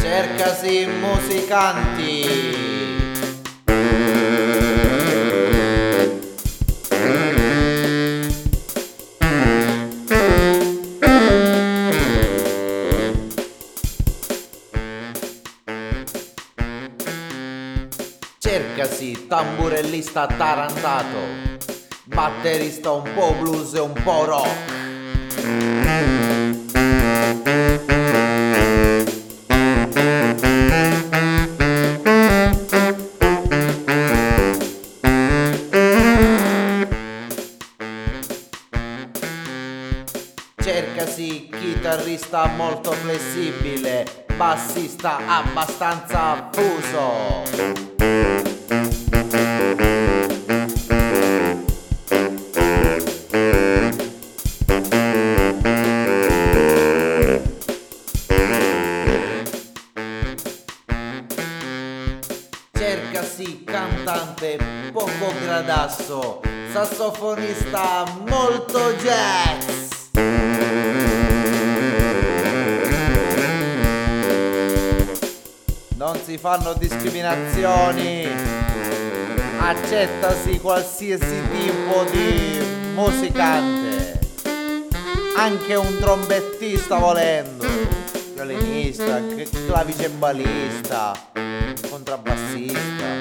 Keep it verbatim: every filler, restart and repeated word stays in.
Cercasi musicanti. Cercasi tamburellista tarantato, batterista un po' blues e un po' rock. Cercasi chitarrista molto flessibile, bassista abbastanza fuso. Cercasi cantante poco gradasso, sassofonista molto jazz. Non si fanno discriminazioni, accettasi qualsiasi tipo di musicante, anche un trombettista volendo, violinista, clavicembalista, contrabbassista.